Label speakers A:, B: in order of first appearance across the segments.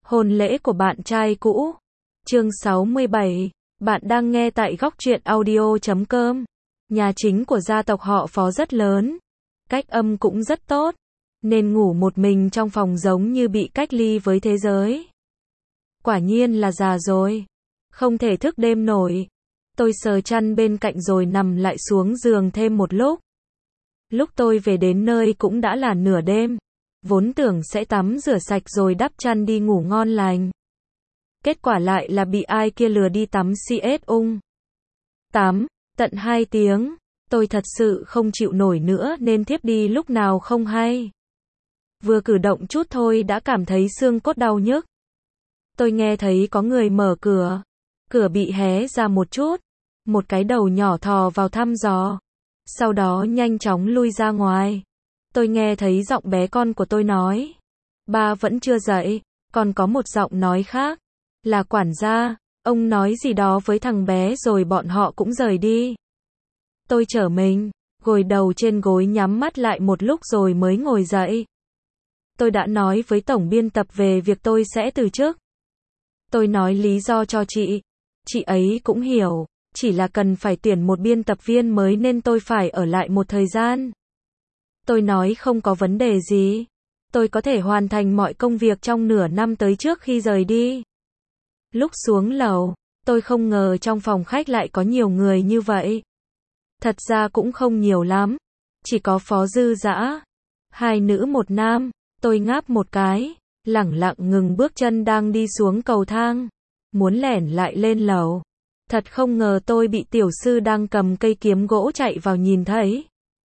A: Hôn lễ của bạn trai cũ. Chương 67. Bạn đang nghe tại góc truyện audio.com. Nhà chính của gia tộc họ Phó rất lớn. Cách âm cũng rất tốt. Nên ngủ một mình trong phòng giống như bị cách ly với thế giới. Quả nhiên là già rồi. Không thể thức đêm nổi. Tôi sờ chăn bên cạnh rồi nằm lại xuống giường thêm một lúc. Lúc tôi về đến nơi cũng đã là nửa đêm. Vốn tưởng sẽ tắm rửa sạch rồi đắp chăn đi ngủ ngon lành. Kết quả lại là bị ai kia lừa đi tắm CS ung. Tắm, tận 2 tiếng. Tôi thật sự không chịu nổi nữa nên thiếp đi lúc nào không hay. Vừa cử động chút thôi đã cảm thấy xương cốt đau nhức. Tôi nghe thấy có người mở cửa. Cửa bị hé ra một chút. Một cái đầu nhỏ thò vào thăm dò. Sau đó nhanh chóng lui ra ngoài. Tôi nghe thấy giọng bé con của tôi nói. Ba vẫn chưa dậy. Còn có một giọng nói khác. Là quản gia. Ông nói gì đó với thằng bé rồi bọn họ cũng rời đi. Tôi trở mình. Gồi đầu trên gối nhắm mắt lại một lúc rồi mới ngồi dậy. Tôi đã nói với tổng biên tập về việc tôi sẽ từ chức. Tôi nói lý do cho chị. Chị ấy cũng hiểu. Chỉ là cần phải tuyển một biên tập viên mới nên tôi phải ở lại một thời gian. Tôi nói không có vấn đề gì. Tôi có thể hoàn thành mọi công việc trong nửa năm tới trước khi rời đi. Lúc xuống lầu, tôi không ngờ trong phòng khách lại có nhiều người như vậy. Thật ra cũng không nhiều lắm. Chỉ có Phó Dư Dã. 2 nữ 1 nam. Tôi ngáp một cái. Lẳng lặng ngừng bước chân đang đi xuống cầu thang. Muốn lẻn lại lên lầu. Thật không ngờ tôi bị tiểu sư đang cầm cây kiếm gỗ chạy vào nhìn thấy.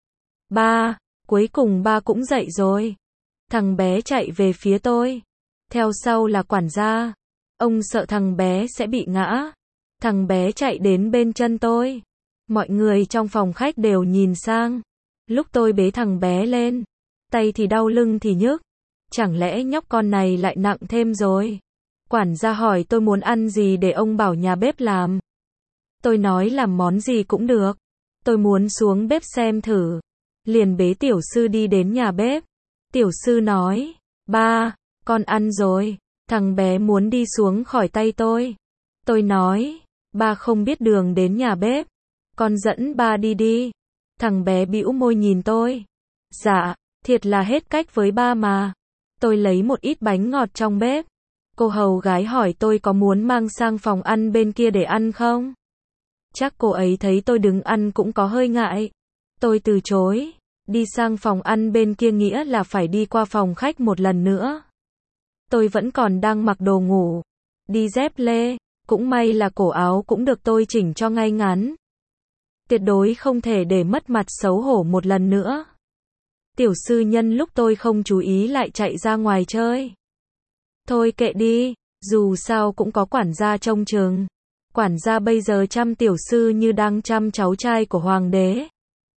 A: Ba, cuối cùng ba cũng dậy rồi. Thằng bé chạy về phía tôi. Theo sau là quản gia. Ông sợ thằng bé sẽ bị ngã. Thằng bé chạy đến bên chân tôi. Mọi người trong phòng khách đều nhìn sang. Lúc tôi bế thằng bé lên. Tay thì đau lưng thì nhức. Chẳng lẽ nhóc con này lại nặng thêm rồi? Quản gia hỏi tôi muốn ăn gì để ông bảo nhà bếp làm. Tôi nói làm món gì cũng được. Tôi muốn xuống bếp xem thử. Liền bế tiểu sư đi đến nhà bếp. Tiểu sư nói, ba, con ăn rồi. Thằng bé muốn đi xuống khỏi tay tôi. Tôi nói, ba không biết đường đến nhà bếp. Con dẫn ba đi đi. Thằng bé bĩu môi nhìn tôi. Dạ, thiệt là hết cách với ba mà. Tôi lấy một ít bánh ngọt trong bếp. Cô hầu gái hỏi tôi có muốn mang sang phòng ăn bên kia để ăn không? Chắc cô ấy thấy tôi đứng ăn cũng có hơi ngại. Tôi từ chối. Đi sang phòng ăn bên kia nghĩa là phải đi qua phòng khách một lần nữa. Tôi vẫn còn đang mặc đồ ngủ. Đi dép lê. Cũng may là cổ áo cũng được tôi chỉnh cho ngay ngắn. Tuyệt đối không thể để mất mặt xấu hổ một lần nữa. Tiểu sư nhân lúc tôi không chú ý lại chạy ra ngoài chơi. Thôi kệ đi. Dù sao cũng có quản gia trông chừng. Quản gia bây giờ chăm tiểu sư như đang chăm cháu trai của hoàng đế.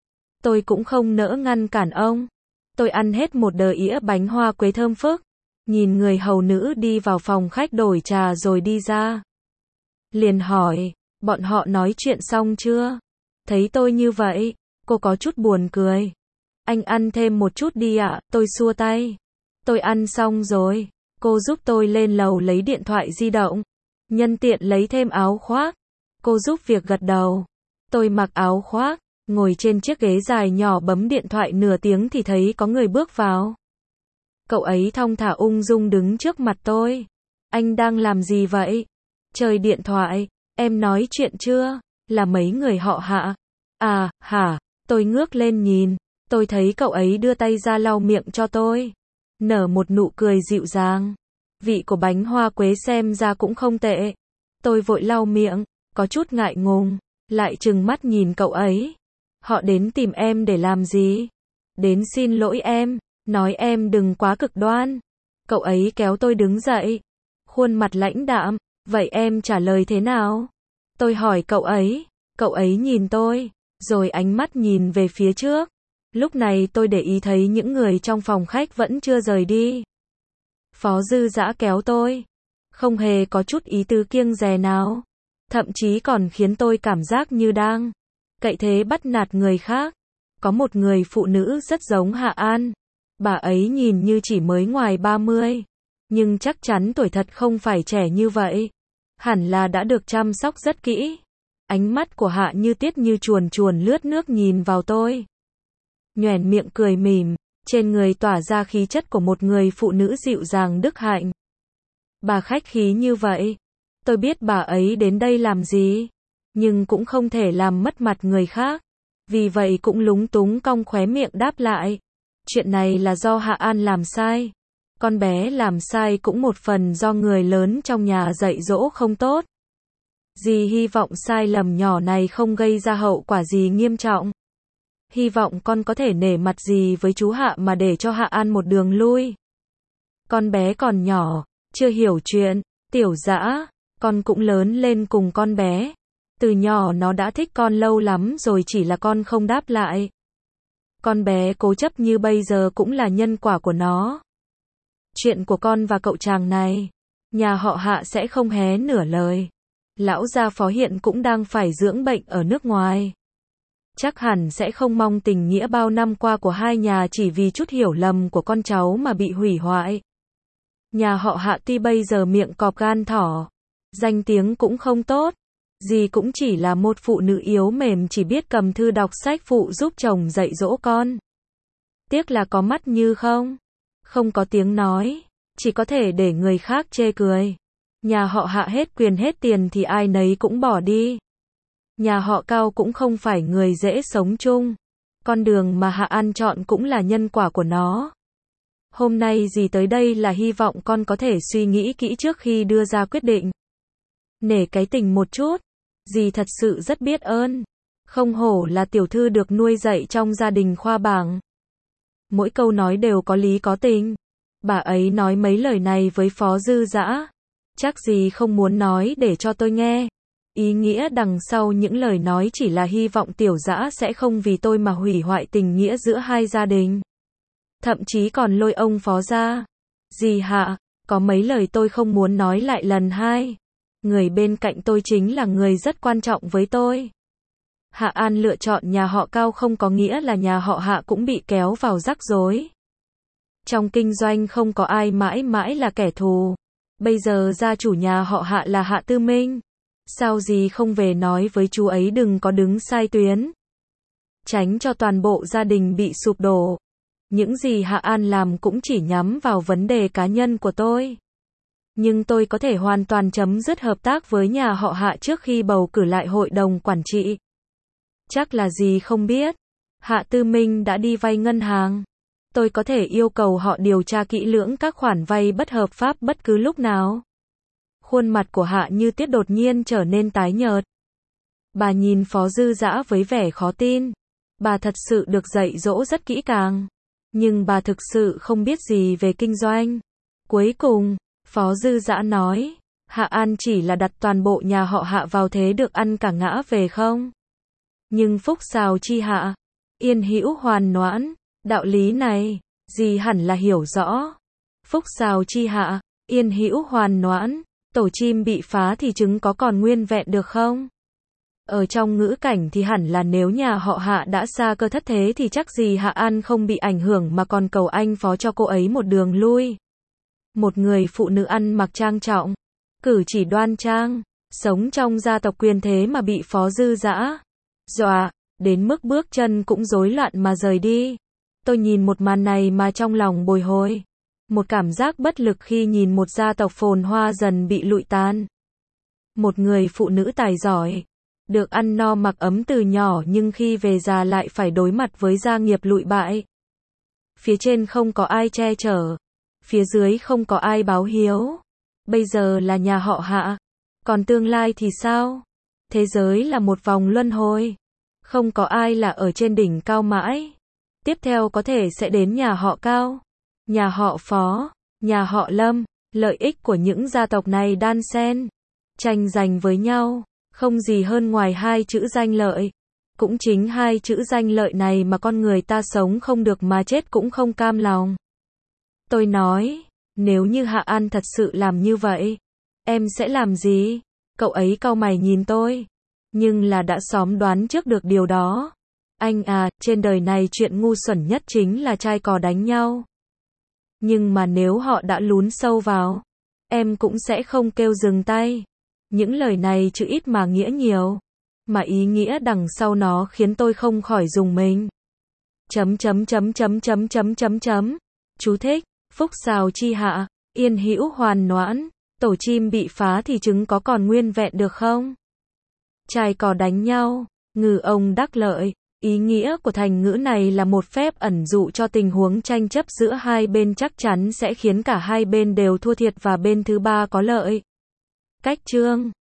A: Tôi cũng không nỡ ngăn cản ông. Tôi ăn hết một đĩa bánh hoa quế thơm phức. Nhìn người hầu nữ đi vào phòng khách đổi trà rồi đi ra. Liền hỏi, bọn họ nói chuyện xong chưa? Thấy tôi như vậy, cô có chút buồn cười. Anh ăn thêm một chút đi ạ, tôi xua tay. Tôi ăn xong rồi. Cô giúp tôi lên lầu lấy điện thoại di động. Nhân tiện lấy thêm áo khoác. Cô giúp việc gật đầu. Tôi mặc áo khoác, ngồi trên chiếc ghế dài nhỏ bấm điện thoại nửa tiếng thì thấy có người bước vào. Cậu ấy thong thả ung dung đứng trước mặt tôi. Anh đang làm gì vậy? Chơi điện thoại. Em nói chuyện chưa? Là mấy người họ Hạ. À, hả? Tôi ngước lên nhìn. Tôi thấy cậu ấy đưa tay ra lau miệng cho tôi. Nở một nụ cười dịu dàng. Vị của bánh hoa quế xem ra cũng không tệ. Tôi vội lau miệng, có chút ngại ngùng, lại trừng mắt nhìn cậu ấy. Họ đến tìm em để làm gì? Đến xin lỗi em, nói em đừng quá cực đoan. Cậu ấy kéo tôi đứng dậy. Khuôn mặt lãnh đạm, vậy em trả lời thế nào? Tôi hỏi cậu ấy nhìn tôi, rồi ánh mắt nhìn về phía trước. Lúc này tôi để ý thấy những người trong phòng khách vẫn chưa rời đi. Phó Dư Dã kéo tôi. Không hề có chút ý tứ kiêng dè nào. Thậm chí còn khiến tôi cảm giác như đang cậy thế bắt nạt người khác. Có một người phụ nữ rất giống Hạ An. Bà ấy nhìn như chỉ mới ngoài 30. Nhưng chắc chắn tuổi thật không phải trẻ như vậy. Hẳn là đã được chăm sóc rất kỹ. Ánh mắt của Hạ Như Tiết như chuồn chuồn lướt nước nhìn vào tôi. Nhoẻn miệng cười mỉm, trên người tỏa ra khí chất của một người phụ nữ dịu dàng đức hạnh. Bà khách khí như vậy. Tôi biết bà ấy đến đây làm gì, nhưng cũng không thể làm mất mặt người khác. Vì vậy cũng lúng túng cong khóe miệng đáp lại. Chuyện này là do Hạ An làm sai. Con bé làm sai cũng một phần do người lớn trong nhà dạy dỗ không tốt. Dì hy vọng sai lầm nhỏ này không gây ra hậu quả gì nghiêm trọng. Hy vọng con có thể nể mặt dì với chú Hạ mà để cho Hạ An một đường lui. Con bé còn nhỏ, chưa hiểu chuyện. Tiểu Dã, con cũng lớn lên cùng con bé. Từ nhỏ nó đã thích con lâu lắm rồi, chỉ là con không đáp lại. Con bé cố chấp như bây giờ cũng là nhân quả của nó. Chuyện của con và cậu chàng này, nhà họ Hạ sẽ không hé nửa lời. Lão gia Phó hiện cũng đang phải dưỡng bệnh ở nước ngoài. Chắc hẳn sẽ không mong tình nghĩa bao năm qua của hai nhà chỉ vì chút hiểu lầm của con cháu mà bị hủy hoại. Nhà họ Hạ tuy bây giờ miệng cọp gan thỏ, danh tiếng cũng không tốt. Dì cũng chỉ là một phụ nữ yếu mềm chỉ biết cầm thư đọc sách phụ giúp chồng dạy dỗ con. Tiếc là có mắt như không có tiếng nói, chỉ có thể để người khác chê cười. Nhà họ Hạ hết quyền hết tiền thì ai nấy cũng bỏ đi. Nhà họ Cao cũng không phải người dễ sống chung. Con đường mà Hạ An chọn cũng là nhân quả của nó. Hôm nay dì tới đây là hy vọng con có thể suy nghĩ kỹ trước khi đưa ra quyết định. Nể cái tình một chút. Dì thật sự rất biết ơn. Không hổ là tiểu thư được nuôi dạy trong gia đình khoa bảng. Mỗi câu nói đều có lý có tình. Bà ấy nói mấy lời này với Phó Dư Dã. Chắc dì không muốn nói để cho tôi nghe. Ý nghĩa đằng sau những lời nói chỉ là hy vọng Tiểu Dã sẽ không vì tôi mà hủy hoại tình nghĩa giữa hai gia đình. Thậm chí còn lôi ông Phó ra. Dì Hạ, có mấy lời tôi không muốn nói lại lần hai. Người bên cạnh tôi chính là người rất quan trọng với tôi. Hạ An lựa chọn nhà họ Cao không có nghĩa là nhà họ Hạ cũng bị kéo vào rắc rối. Trong kinh doanh không có ai mãi mãi là kẻ thù. Bây giờ gia chủ nhà họ Hạ là Hạ Tư Minh. Sao gì không về nói với chú ấy đừng có đứng sai tuyến. Tránh cho toàn bộ gia đình bị sụp đổ. Những gì Hạ An làm cũng chỉ nhắm vào vấn đề cá nhân của tôi. Nhưng tôi có thể hoàn toàn chấm dứt hợp tác với nhà họ Hạ trước khi bầu cử lại hội đồng quản trị. Chắc là gì không biết. Hạ Tư Minh đã đi vay ngân hàng. Tôi có thể yêu cầu họ điều tra kỹ lưỡng các khoản vay bất hợp pháp bất cứ lúc nào. Khuôn mặt của Hạ Như Tiết đột nhiên trở nên tái nhợt. Bà nhìn Phó Dư Dã với vẻ khó tin. Bà thật sự được dạy dỗ rất kỹ càng. Nhưng bà thực sự không biết gì về kinh doanh. Cuối cùng, Phó Dư Dã nói, Hạ An chỉ là đặt toàn bộ nhà họ Hạ vào thế được ăn cả ngã về không? Nhưng phúc xào chi hạ, yên hữu hoàn noãn, đạo lý này, dì hẳn là hiểu rõ. Phúc xào chi hạ, yên hữu hoàn noãn, tổ chim bị phá thì trứng có còn nguyên vẹn được không? Ở trong ngữ cảnh thì hẳn là nếu nhà họ Hạ đã xa cơ thất thế thì chắc gì Hạ An không bị ảnh hưởng mà còn cầu anh Phó cho cô ấy một đường lui. Một người phụ nữ ăn mặc trang trọng, cử chỉ đoan trang, sống trong gia tộc quyền thế mà bị Phó Dư Dã dọa, đến mức bước chân cũng rối loạn mà rời đi. Tôi nhìn một màn này mà trong lòng bồi hồi. Một cảm giác bất lực khi nhìn một gia tộc phồn hoa dần bị lụi tàn. Một người phụ nữ tài giỏi, được ăn no mặc ấm từ nhỏ nhưng khi về già lại phải đối mặt với gia nghiệp lụi bại. Phía trên không có ai che chở. Phía dưới không có ai báo hiếu. Bây giờ là nhà họ Hạ. Còn tương lai thì sao? Thế giới là một vòng luân hồi. Không có ai là ở trên đỉnh cao mãi. Tiếp theo có thể sẽ đến nhà họ Cao, nhà họ Phó, nhà họ Lâm. Lợi ích của những gia tộc này đan xen, tranh giành với nhau. Không gì hơn ngoài hai chữ danh lợi. Cũng chính hai chữ danh lợi này mà con người ta sống không được mà chết cũng không cam lòng. Tôi nói, nếu như Hạ An thật sự làm như vậy, em sẽ làm gì? Cậu ấy cau mày nhìn tôi. Nhưng là đã xóm đoán trước được điều đó. Anh à, trên đời này chuyện ngu xuẩn nhất chính là trai cò đánh nhau. Nhưng mà nếu họ đã lún sâu vào, em cũng sẽ không kêu dừng tay. Những lời này chữ ít mà nghĩa nhiều, mà ý nghĩa đằng sau nó khiến tôi không khỏi rùng mình. Chú thích, phúc xào chi hạ, yên hữu hoàn noãn, tổ chim bị phá thì trứng có còn nguyên vẹn được không? Trai cò đánh nhau, ngư ông đắc lợi. Ý nghĩa của thành ngữ này là một phép ẩn dụ cho tình huống tranh chấp giữa hai bên chắc chắn sẽ khiến cả hai bên đều thua thiệt và bên thứ ba có lợi. Cách chương